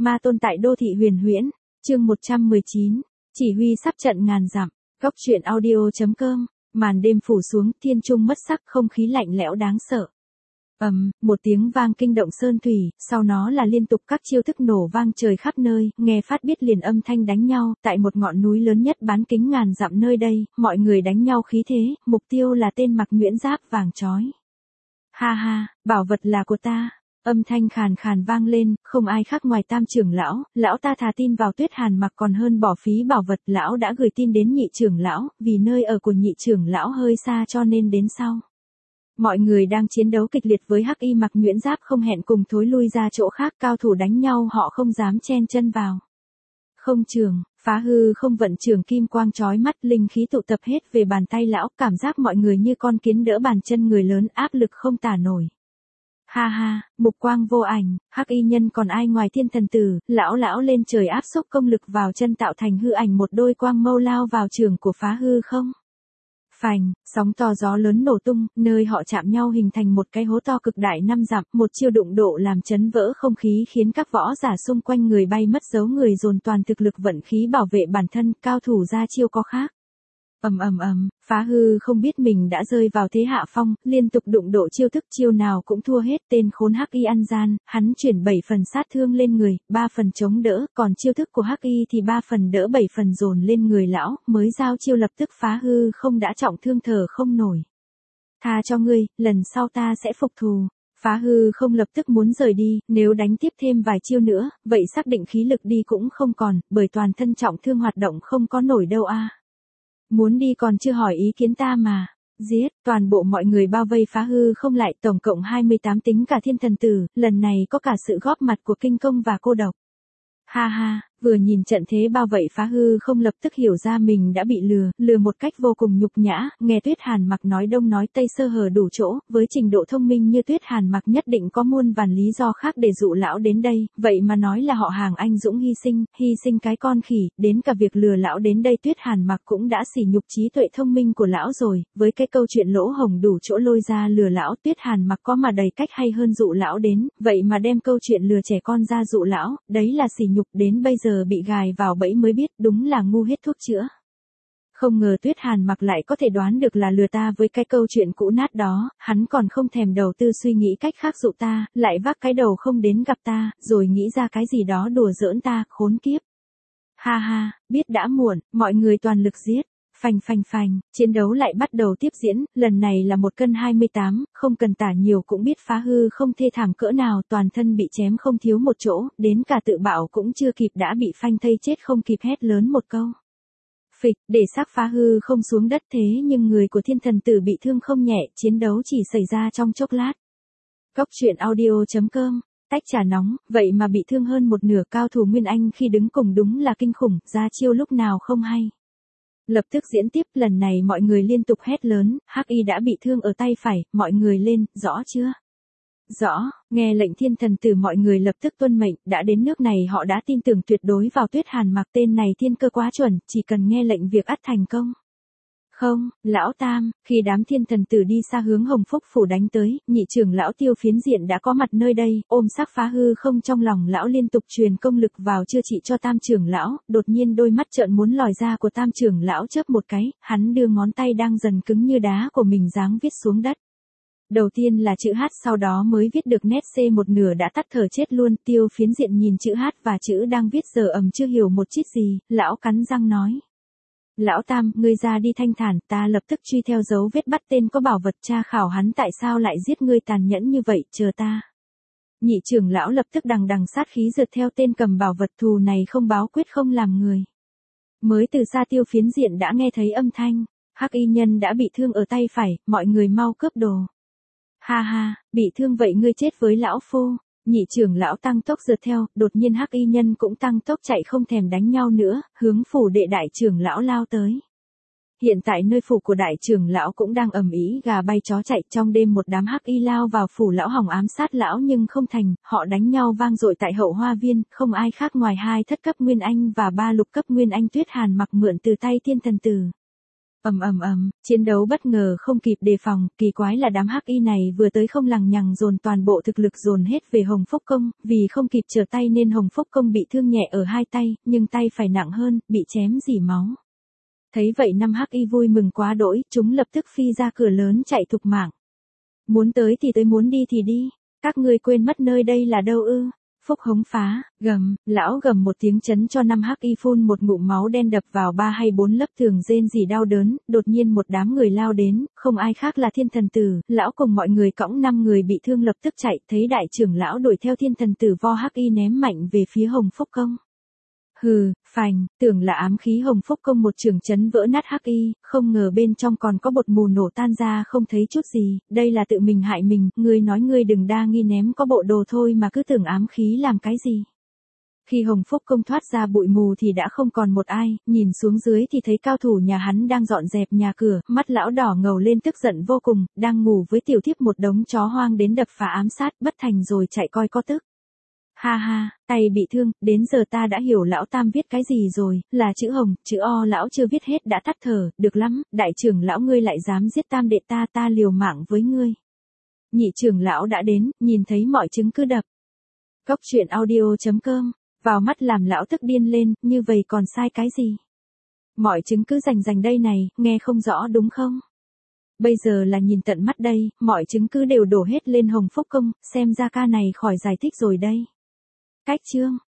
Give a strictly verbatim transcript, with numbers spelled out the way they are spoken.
Ma tôn tại đô thị huyền huyễn, chương một trăm mười chín, chỉ huy sắp trận ngàn dặm, góc truyện audio.com, màn đêm phủ xuống, thiên trung mất sắc, không khí lạnh lẽo đáng sợ. Ầm, um, một tiếng vang kinh động sơn thủy, sau nó là liên tục các chiêu thức nổ vang trời khắp nơi, nghe phát biết liền âm thanh đánh nhau, tại một ngọn núi lớn nhất bán kính ngàn dặm nơi đây, mọi người đánh nhau khí thế, mục tiêu là tên mặc nhuyễn giáp vàng chói. Ha ha, bảo vật là của ta. Âm thanh khàn khàn vang lên, không ai khác ngoài Tam trưởng lão, lão ta thà tin vào Tuyết Hàn Mặc còn hơn bỏ phí bảo vật, lão đã gửi tin đến nhị trưởng lão, vì nơi ở của nhị trưởng lão hơi xa cho nên đến sau. Mọi người đang chiến đấu kịch liệt với hắc y mặc nhuyễn giáp không hẹn cùng thối lui ra chỗ khác, cao thủ đánh nhau họ không dám chen chân vào. Không trường, phá hư không vận trường kim quang chói mắt, linh khí tụ tập hết về bàn tay lão, cảm giác mọi người như con kiến đỡ bàn chân người lớn, áp lực không tả nổi. Ha ha, mục quang vô ảnh, hắc y nhân còn ai ngoài thiên thần tử, lão lão lên trời áp xúc công lực vào chân tạo thành hư ảnh, một đôi quang mâu lao vào trường của phá hư không. Phành, sóng to gió lớn nổ tung, nơi họ chạm nhau hình thành một cái hố to cực đại năm dặm, một chiêu đụng độ làm chấn vỡ không khí khiến các võ giả xung quanh người bay mất dấu người, dồn toàn thực lực vận khí bảo vệ bản thân, cao thủ ra chiêu có khác. Ầm ầm ầm, phá hư không biết mình đã rơi vào thế hạ phong, liên tục đụng độ chiêu thức, chiêu nào cũng thua hết, tên khốn hắc y ăn gian, hắn chuyển bảy phần sát thương lên người, ba phần chống đỡ, còn chiêu thức của hắc y thì ba phần đỡ bảy phần dồn lên người lão, mới giao chiêu lập tức phá hư không đã trọng thương thở không nổi. Tha cho ngươi, lần sau ta sẽ phục thù. Phá hư không lập tức muốn rời đi, nếu đánh tiếp thêm vài chiêu nữa, vậy xác định khí lực đi cũng không còn, bởi toàn thân trọng thương hoạt động không có nổi đâu a. À. Muốn đi còn chưa hỏi ý kiến ta mà. Giết, toàn bộ mọi người bao vây phá hư không lại, tổng cộng hai mươi tám tính cả thiên thần tử, lần này có cả sự góp mặt của kinh công và cô độc. Ha ha, vừa nhìn trận thế bao vây phá hư không lập tức hiểu ra mình đã bị lừa, lừa một cách vô cùng nhục nhã, nghe Tuyết Hàn Mặc nói đông nói tây sơ hở đủ chỗ, với trình độ thông minh như Tuyết Hàn Mặc nhất định có muôn vàn lý do khác để dụ lão đến đây, vậy mà nói là họ hàng anh dũng hy sinh, hy sinh cái con khỉ, đến cả việc lừa lão đến đây Tuyết Hàn Mặc cũng đã sỉ nhục trí tuệ thông minh của lão rồi, với cái câu chuyện lỗ hổng đủ chỗ lôi ra lừa lão, Tuyết Hàn Mặc có mà đầy cách hay hơn dụ lão đến, vậy mà đem câu chuyện lừa trẻ con ra dụ lão, đấy là sỉ nhục, đến bây giờ bị gài vào bẫy mới biết, đúng là ngu hết thuốc chữa. Không ngờ Tuyết Hàn Mặc lại có thể đoán được là lừa ta với cái câu chuyện cũ nát đó, hắn còn không thèm đầu tư suy nghĩ cách khác dụ ta, lại vác cái đầu không đến gặp ta, rồi nghĩ ra cái gì đó đùa giỡn ta, khốn kiếp. Ha ha, biết đã muộn, mọi người toàn lực giết. Phành phành phành, chiến đấu lại bắt đầu tiếp diễn, lần này là một cân hai mươi tám, không cần tả nhiều cũng biết phá hư không thê thảm cỡ nào, toàn thân bị chém không thiếu một chỗ, đến cả tự bảo cũng chưa kịp đã bị phanh thây chết không kịp hét lớn một câu. Phịch, để xác phá hư không xuống đất, thế nhưng người của thiên thần tử bị thương không nhẹ, chiến đấu chỉ xảy ra trong chốc lát. Góc truyện audio.com, tách trà nóng, vậy mà bị thương hơn một nửa, cao thủ Nguyên Anh khi đứng cùng đúng là kinh khủng, ra chiêu lúc nào không hay. Lập tức diễn tiếp, lần này mọi người liên tục hét lớn, hắc y đã bị thương ở tay phải, mọi người lên, rõ chưa? Rõ, nghe lệnh thiên thần tử mọi người lập tức tuân mệnh, đã đến nước này họ đã tin tưởng tuyệt đối vào Tuyết Hàn Mặc, tên này thiên cơ quá chuẩn, chỉ cần nghe lệnh việc ắt thành công. Không, lão Tam, khi đám thiên thần tử đi xa hướng Hồng Phúc phủ đánh tới, nhị trưởng lão Tiêu Phiến Diện đã có mặt nơi đây, ôm xác phá hư không trong lòng lão liên tục truyền công lực vào chữa trị cho Tam trưởng lão, đột nhiên đôi mắt trợn muốn lòi ra của Tam trưởng lão chớp một cái, hắn đưa ngón tay đang dần cứng như đá của mình giáng viết xuống đất. Đầu tiên là chữ H, sau đó mới viết được nét C, một nửa đã tắt thở chết luôn. Tiêu Phiến Diện nhìn chữ H và chữ đang viết giờ ầm chưa hiểu một chít gì, lão cắn răng nói. Lão Tam, ngươi ra đi thanh thản, ta lập tức truy theo dấu vết bắt tên có bảo vật, tra khảo hắn tại sao lại giết ngươi tàn nhẫn như vậy, chờ ta. Nhị trưởng lão lập tức đằng đằng sát khí rượt theo tên cầm bảo vật, thù này không báo quyết không làm người. Mới từ xa Tiêu Phiến Diện đã nghe thấy âm thanh, hắc y nhân đã bị thương ở tay phải, mọi người mau cướp đồ. Ha ha, bị thương vậy ngươi chết với lão phu. Nhị trưởng lão tăng tốc rượt theo, đột nhiên hắc y nhân cũng tăng tốc chạy không thèm đánh nhau nữa, hướng phủ đệ đại trưởng lão lao tới. Hiện tại nơi phủ của đại trưởng lão cũng đang ầm ĩ gà bay chó chạy, trong đêm một đám hắc y lao vào phủ lão hòng ám sát lão nhưng không thành, họ đánh nhau vang dội tại hậu hoa viên, không ai khác ngoài hai thất cấp Nguyên Anh và ba lục cấp Nguyên Anh Tuyết Hàn Mặc mượn từ tay thiên thần tử. Ầm ầm ầm, chiến đấu bất ngờ không kịp đề phòng, kỳ quái là đám hắc y này vừa tới không lằng nhằng dồn toàn bộ thực lực dồn hết về Hồng Phúc Công, vì không kịp trở tay nên Hồng Phúc Công bị thương nhẹ ở hai tay, nhưng tay phải nặng hơn, bị chém rỉ máu. Thấy vậy năm hắc y vui mừng quá đỗi, chúng lập tức phi ra cửa lớn chạy thục mạng. Muốn tới thì tới, muốn đi thì đi, các ngươi quên mất nơi đây là đâu ư? Phúc Hống phá, gầm, lão gầm một tiếng chấn cho năm hắc y phun một ngụm máu đen đập vào ba hay bốn lớp tường rên rỉ đau đớn, đột nhiên một đám người lao đến, không ai khác là Thiên Thần Tử, lão cùng mọi người cõng năm người bị thương lập tức chạy, thấy đại trưởng lão đuổi theo Thiên Thần Tử vo hắc y ném mạnh về phía Hồng Phúc Công. Hừ, phành, tưởng là ám khí Hồng Phúc Công một trường chấn vỡ nát hắc y, không ngờ bên trong còn có bột mù nổ tan ra không thấy chút gì, đây là tự mình hại mình, ngươi nói ngươi đừng đa nghi ném có bộ đồ thôi mà cứ tưởng ám khí làm cái gì. Khi Hồng Phúc Công thoát ra bụi mù thì đã không còn một ai, nhìn xuống dưới thì thấy cao thủ nhà hắn đang dọn dẹp nhà cửa, mắt lão đỏ ngầu lên tức giận vô cùng, đang ngủ với tiểu thiếp một đống chó hoang đến đập phá ám sát, bất thành rồi chạy coi có tức. Ha ha, tay bị thương, đến giờ ta đã hiểu lão tam viết cái gì rồi, là chữ hồng, chữ o lão chưa viết hết đã tắt thở, được lắm, đại trưởng lão ngươi lại dám giết tam đệ ta, ta liều mạng với ngươi. Nhị trưởng lão đã đến, nhìn thấy mọi chứng cứ đập. Cốc truyện audio chấm com, vào mắt làm lão tức điên lên, như vậy còn sai cái gì? Mọi chứng cứ rành rành đây này, nghe không rõ đúng không? Bây giờ là nhìn tận mắt đây, mọi chứng cứ đều đổ hết lên Hồng Phúc Công, xem ra ca này khỏi giải thích rồi đây. Cách chương